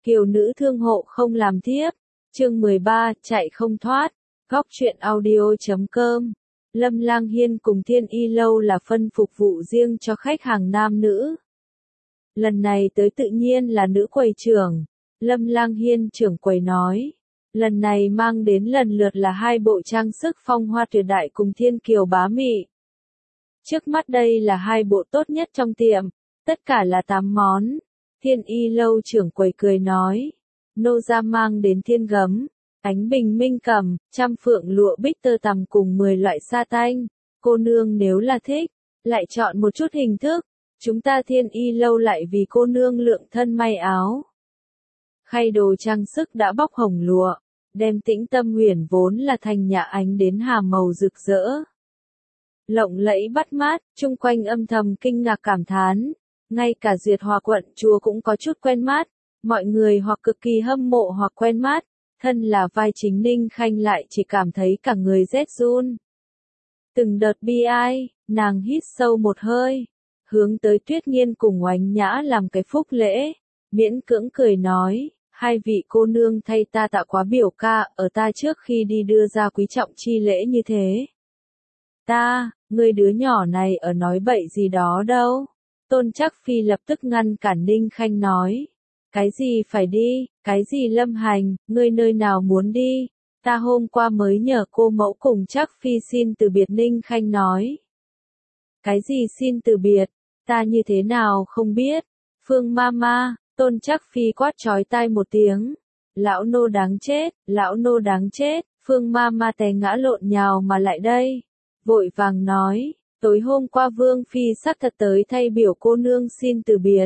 Kiều nữ thương hộ không làm thiếp. Chương 13, chạy không thoát. Góc truyện audio.com. Lâm Lang Hiên cùng Thiên Y Lâu là phân phục vụ riêng cho khách hàng nam nữ. Lần này tới tự nhiên là nữ quầy trưởng. Lâm Lang Hiên trưởng quầy nói. Lần này mang đến lần lượt là 2 bộ trang sức phong hoa tuyệt đại cùng thiên kiều bá mị. Trước mắt đây là 2 bộ tốt nhất trong tiệm, tất cả là 8 món. Thiên Y Lâu trưởng quầy cười nói. Nô gia mang đến thiên gấm, ánh bình minh cẩm, trăm phượng lụa bích tơ tằm cùng 10 loại sa tanh. Cô nương nếu là thích, lại chọn một chút hình thức. Chúng ta Thiên Y Lâu lại vì cô nương lượng thân may áo. Khay đồ trang sức đã bóc hồng lụa, đem Tĩnh Tâm Huyền vốn là thành nhà ánh đến hà màu rực rỡ. Lộng lẫy bắt mắt, chung quanh âm thầm kinh ngạc cảm thán. Ngay cả Duyệt Hòa quận chúa cũng có chút quen mắt, mọi người hoặc cực kỳ hâm mộ hoặc quen mắt, thân là vai chính Ninh Khanh lại chỉ cảm thấy cả người rét run. Từng đợt bi ai, nàng hít sâu một hơi, hướng tới Tuyết Nghiên cùng Oánh Nhã làm cái phúc lễ, miễn cưỡng cười nói, 2 vị cô nương thay ta tạ quá biểu ca ở ta trước khi đi đưa ra quý trọng chi lễ như thế. Ngươi đứa nhỏ này ở nói bậy gì đó đâu. Tôn Trác Phi lập tức ngăn cản Ninh Khanh nói. Cái gì phải đi, cái gì Lâm Hành, ngươi nơi nào muốn đi, ta hôm qua mới nhờ cô mẫu cùng Trác Phi xin từ biệt. Ninh Khanh nói. Cái gì xin từ biệt, ta như thế nào không biết, Phương Mama, Tôn Trác Phi quát chói tai một tiếng. Lão nô đáng chết, lão nô đáng chết, Phương Mama té ngã lộn nhào mà lại đây. Vội vàng nói, tối hôm qua Vương Phi xác thật tới thay biểu cô nương xin từ biệt.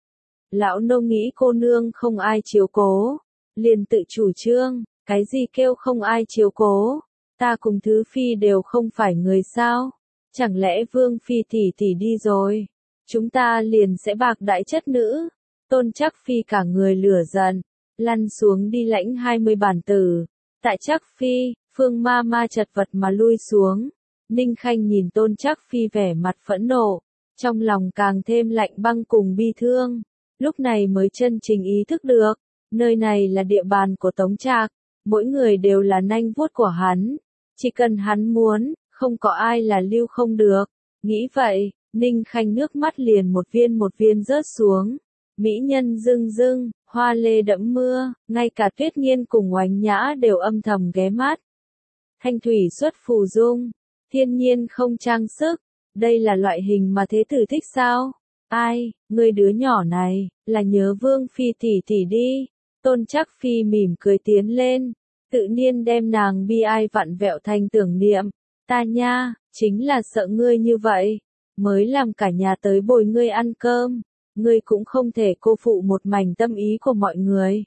Lão nô nghĩ cô nương không ai chiếu cố, liền tự chủ trương, cái gì kêu không ai chiếu cố, ta cùng Thứ Phi đều không phải người sao, chẳng lẽ Vương Phi tỷ tỷ đi rồi, chúng ta liền sẽ bạc đãi chất nữ. Tôn Trác Phi cả người lửa giận, lăn xuống đi lãnh 20 bản tử. Tại Trác Phi, Phương Mama chật vật mà lui xuống. Ninh Khanh nhìn Tôn Trác Phi vẻ mặt phẫn nộ, trong lòng càng thêm lạnh băng cùng bi thương. Lúc này mới chân chính ý thức được, nơi này là địa bàn của Tống Trạc, mỗi người đều là nanh vuốt của hắn. Chỉ cần hắn muốn, không có ai là lưu không được. Nghĩ vậy, Ninh Khanh nước mắt liền một viên rớt xuống. Mỹ nhân rưng rưng, hoa lê đẫm mưa, ngay cả Tuyết Nghiên cùng Oánh Nhã đều âm thầm ghé mắt. Thanh thủy xuất phù dung, thiên nhiên không trang sức, đây là loại hình mà thế tử thích sao? Ai, người đứa nhỏ này, là nhớ Vương Phi tỷ tỷ đi. Tôn Trác Phi mỉm cười tiến lên, tự nhiên đem nàng bi ai vặn vẹo thành tưởng niệm. Ta nha, chính là sợ ngươi như vậy, mới làm cả nhà tới bồi ngươi ăn cơm. Ngươi cũng không thể cô phụ một mảnh tâm ý của mọi người.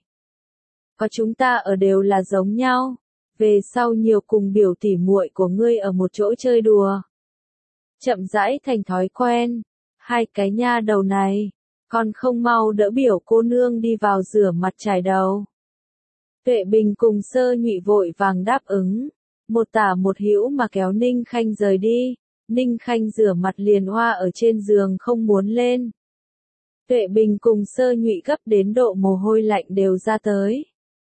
Có chúng ta ở đều là giống nhau. Về sau nhiều cùng biểu tỉ muội của ngươi ở một chỗ chơi đùa. Chậm rãi thành thói quen. 2 cái nha đầu này, còn không mau đỡ biểu cô nương đi vào rửa mặt chải đầu. Tuệ Bình cùng Sơ Nhụy vội vàng đáp ứng. Một tả một hữu mà kéo Ninh Khanh rời đi. Ninh Khanh rửa mặt liền oa ở trên giường không muốn lên. Tuệ Bình cùng Sơ Nhụy gấp đến độ mồ hôi lạnh đều ra tới.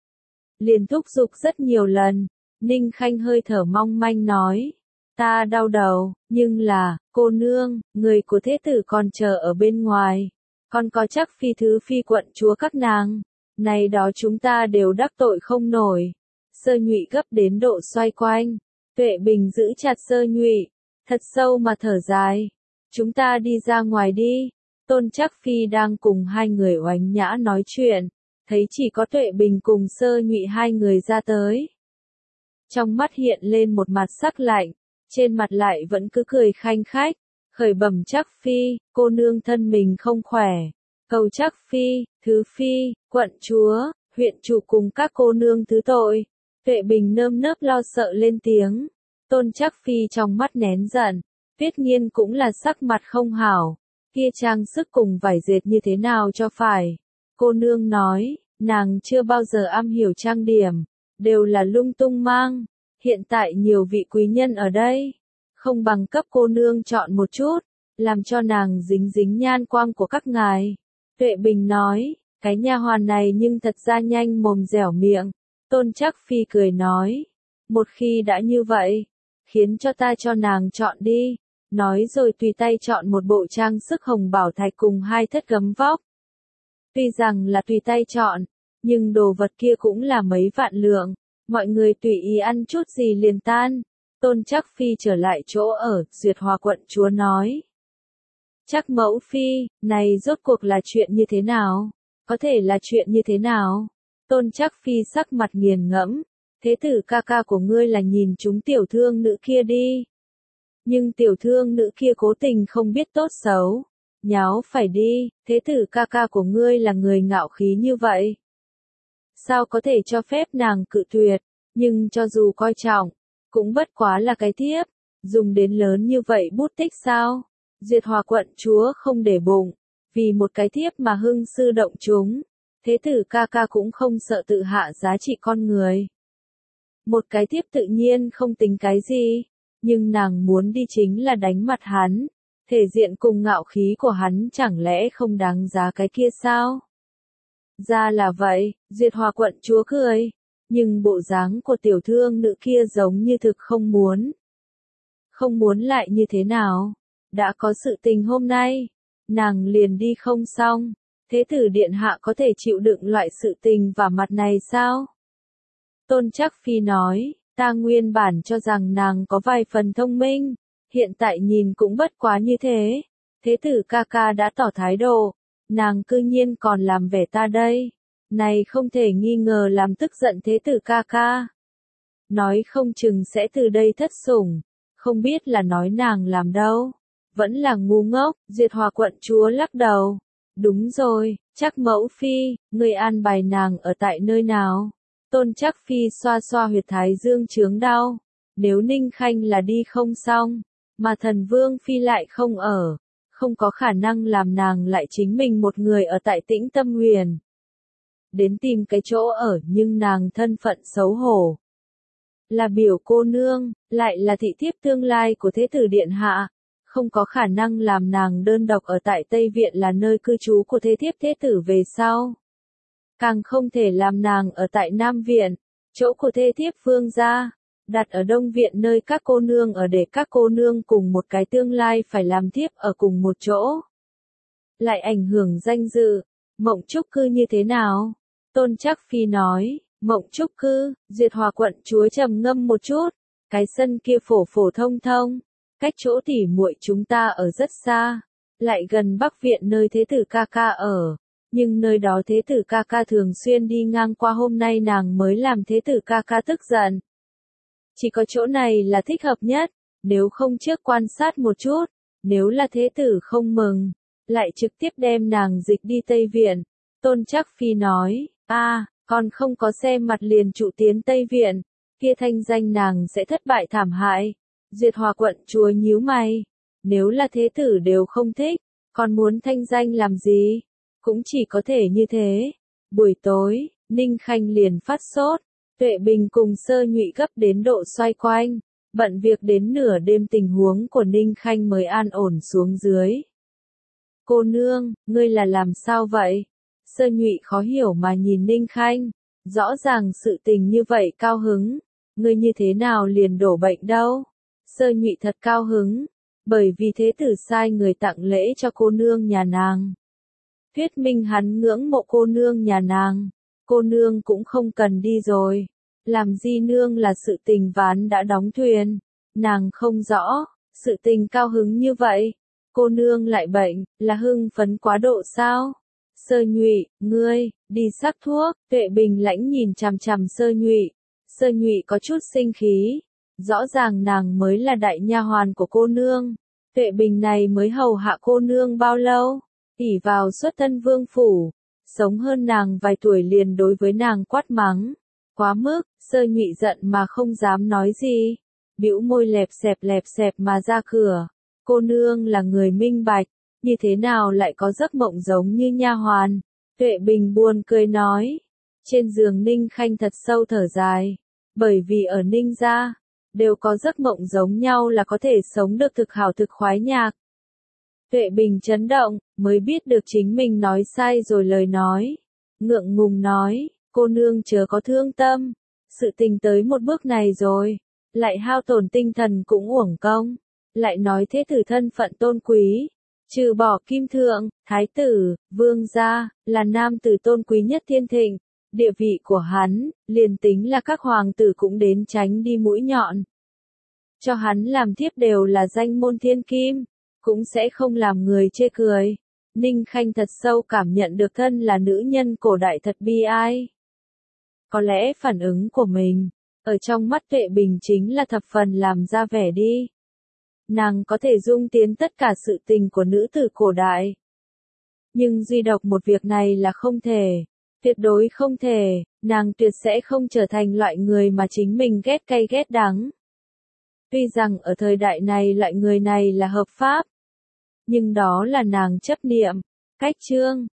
Liền thúc giục rất nhiều lần, Ninh Khanh hơi thở mong manh nói. Ta đau đầu, nhưng là, cô nương, người của thế tử còn chờ ở bên ngoài. Còn có Trác Phi Thứ Phi quận chúa các nàng. Này đó chúng ta đều đắc tội không nổi. Sơ Nhụy gấp đến độ xoay quanh. Tuệ Bình giữ chặt Sơ Nhụy, thật sâu mà thở dài. Chúng ta đi ra ngoài đi. Tôn Trác Phi đang cùng 2 người Oánh Nhã nói chuyện, thấy chỉ có Tuệ Bình cùng Sơ Nhụy 2 người ra tới. Trong mắt hiện lên một mặt sắc lạnh, trên mặt lại vẫn cứ cười khanh khách, khởi bẩm Trác Phi, cô nương thân mình không khỏe, cầu Trác Phi, Thứ Phi, quận chúa, huyện chủ cùng các cô nương thứ tội. Tuệ Bình nơm nớp lo sợ lên tiếng. Tôn Trác Phi trong mắt nén giận, Tuyết Nghiên cũng là sắc mặt không hảo. Kia trang sức cùng vải dệt như thế nào cho phải? Cô nương nói, nàng chưa bao giờ am hiểu trang điểm, đều là lung tung mang. Hiện tại nhiều vị quý nhân ở đây, không bằng cấp cô nương chọn một chút, làm cho nàng dính dính nhan quang của các ngài. Tuệ Bình nói, Cái nha hoàn này nhưng thật ra nhanh mồm dẻo miệng. Tôn Trác Phi cười nói. Một khi đã như vậy, khiến cho ta cho nàng chọn đi. Nói rồi tùy tay chọn một bộ trang sức hồng bảo thạch cùng 2 thất gấm vóc. Tuy rằng là tùy tay chọn, nhưng đồ vật kia cũng là mấy vạn lượng. Mọi người tùy ý ăn chút gì liền tan. Tôn Trác Phi trở lại chỗ ở, Duyệt Hòa quận chúa nói. Trác mẫu phi, này rốt cuộc là chuyện như thế nào? Có thể là chuyện như thế nào? Tôn Trác Phi sắc mặt nghiền ngẫm. Thế tử ca ca của ngươi là nhìn chúng tiểu thương nữ kia đi. Nhưng tiểu thương nữ kia cố tình không biết tốt xấu. Nháo phải đi, thế tử ca ca của ngươi là người ngạo khí như vậy. Sao có thể cho phép nàng cự tuyệt, nhưng cho dù coi trọng, cũng bất quá là cái thiếp, dùng đến lớn như vậy bút tích sao? Duyệt Hòa quận chúa không để bụng, vì một cái thiếp mà hưng sư động chúng, thế tử ca ca cũng không sợ tự hạ giá trị con người. Một cái thiếp tự nhiên không tính cái gì, nhưng nàng muốn đi chính là đánh mặt hắn, thể diện cùng ngạo khí của hắn chẳng lẽ không đáng giá cái kia sao? Ra là vậy, Duyệt Hòa quận chúa cười, nhưng bộ dáng của tiểu thương nữ kia giống như thực không muốn. Không muốn lại như thế nào? Đã có sự tình hôm nay, nàng liền đi không xong, thế tử điện hạ có thể chịu đựng loại sự tình vả mặt này sao? Tôn Trác Phi nói, ta nguyên bản cho rằng nàng có vài phần thông minh, hiện tại nhìn cũng bất quá như thế. Thế tử ca ca đã tỏ thái độ, nàng cư nhiên còn làm vẻ ta đây. Này không thể nghi ngờ làm tức giận thế tử ca ca. Nói không chừng sẽ từ đây thất sủng, không biết là nói nàng làm đâu. Vẫn là ngu ngốc, Duyệt Hòa quận chúa lắc đầu. Đúng rồi, Trác mẫu phi, người an bài nàng ở tại nơi nào? Tôn Trác Phi xoa xoa huyệt thái dương chướng đau. Nếu Ninh Khanh là đi không xong, mà thần vương phi lại không ở, không có khả năng làm nàng lại chính mình một người ở tại Tĩnh Tâm Huyền. Đến tìm cái chỗ ở nhưng nàng thân phận xấu hổ. Là biểu cô nương, lại là thị thiếp tương lai của thế tử điện hạ. Không có khả năng làm nàng đơn độc ở tại Tây Viện là nơi cư trú của thế thiếp thế tử về sau. Càng không thể làm nàng ở tại Nam Viện, chỗ của thế thiếp vương gia, đặt ở Đông Viện nơi các cô nương ở để các cô nương cùng một cái tương lai phải làm thiếp ở cùng một chỗ. Lại ảnh hưởng danh dự, Mộng Trúc Cư như thế nào? Tôn Trác Phi nói, Mộng Trúc Cư, Duyệt Hòa quận chúa trầm ngâm một chút, cái sân kia phổ phổ thông thông, cách chỗ tỉ muội chúng ta ở rất xa, lại gần Bắc Viện nơi thế tử ca ca ở. Nhưng nơi đó thế tử ca ca thường xuyên đi ngang qua, hôm nay nàng mới làm thế tử ca ca tức giận. Chỉ có chỗ này là thích hợp nhất, nếu không trước quan sát một chút, nếu là thế tử không mừng, lại trực tiếp đem nàng dịch đi Tây Viện. Tôn Trác Phi nói, còn không có xem mặt liền trụ tiến Tây Viện, kia thanh danh nàng sẽ thất bại thảm hại. Duyệt Hòa quận chúa nhíu mày, nếu là thế tử đều không thích, còn muốn thanh danh làm gì? Cũng chỉ có thể như thế. Buổi tối, Ninh Khanh liền phát sốt, Tuệ Bình cùng Sơ Nhụy gấp đến độ xoay quanh, bận việc đến nửa đêm tình huống của Ninh Khanh mới an ổn xuống dưới. Cô nương, ngươi là làm sao vậy? Sơ Nhụy khó hiểu mà nhìn Ninh Khanh, rõ ràng sự tình như vậy cao hứng, ngươi như thế nào liền đổ bệnh đâu? Sơ Nhụy thật cao hứng, bởi vì thế tử sai người tặng lễ cho cô nương nhà nàng. Thuyết minh hắn ngưỡng mộ cô nương nhà nàng, cô nương cũng không cần đi rồi. Làm gì nương là sự tình ván đã đóng thuyền, nàng không rõ, sự tình cao hứng như vậy, cô nương lại bệnh, là hưng phấn quá độ sao? Sơ Nhụy, ngươi, đi sắc thuốc. Tuệ Bình lãnh nhìn chằm chằm Sơ Nhụy. Sơ Nhụy có chút sinh khí, rõ ràng nàng mới là đại nha hoàn của cô nương. Tuệ Bình này mới hầu hạ cô nương bao lâu? Ỷ vào xuất thân vương phủ, sống hơn nàng vài tuổi liền đối với nàng quát mắng. Quá mức, Sơ Nhụy giận mà không dám nói gì. Bĩu môi lẹp xẹp mà ra cửa. Cô nương là người minh bạch, như thế nào lại có giấc mộng giống như nha hoàn? Tuệ Bình buồn cười nói. Trên giường Ninh Khanh thật sâu thở dài. Bởi vì ở Ninh gia, đều có giấc mộng giống nhau là có thể sống được thực hảo thực khoái nhạc. Tuệ Bình chấn động, mới biết được chính mình nói sai rồi lời nói. ngượng ngùng nói, cô nương chớ có thương tâm, sự tình tới một bước này rồi, lại hao tổn tinh thần cũng uổng công, lại nói thế tử thân phận tôn quý, trừ bỏ kim thượng, thái tử, vương gia, là nam tử tôn quý nhất thiên thịnh, địa vị của hắn, liền tính là các hoàng tử cũng đến tránh đi mũi nhọn. Cho hắn làm thiếp đều là danh môn thiên kim, cũng sẽ không làm người chê cười. Ninh Khanh thật sâu cảm nhận được thân là nữ nhân cổ đại thật bi ai. Có lẽ phản ứng của mình, ở trong mắt Tuệ Bình chính là thập phần làm ra vẻ đi. Nàng có thể dung tiến tất cả sự tình của nữ tử cổ đại. Nhưng duy độc một việc này là không thể. Tuyệt đối không thể, nàng tuyệt sẽ không trở thành loại người mà chính mình ghét cay ghét đắng. Tuy rằng ở thời đại này loại người này là hợp pháp, nhưng đó là nàng chấp niệm, cách chương.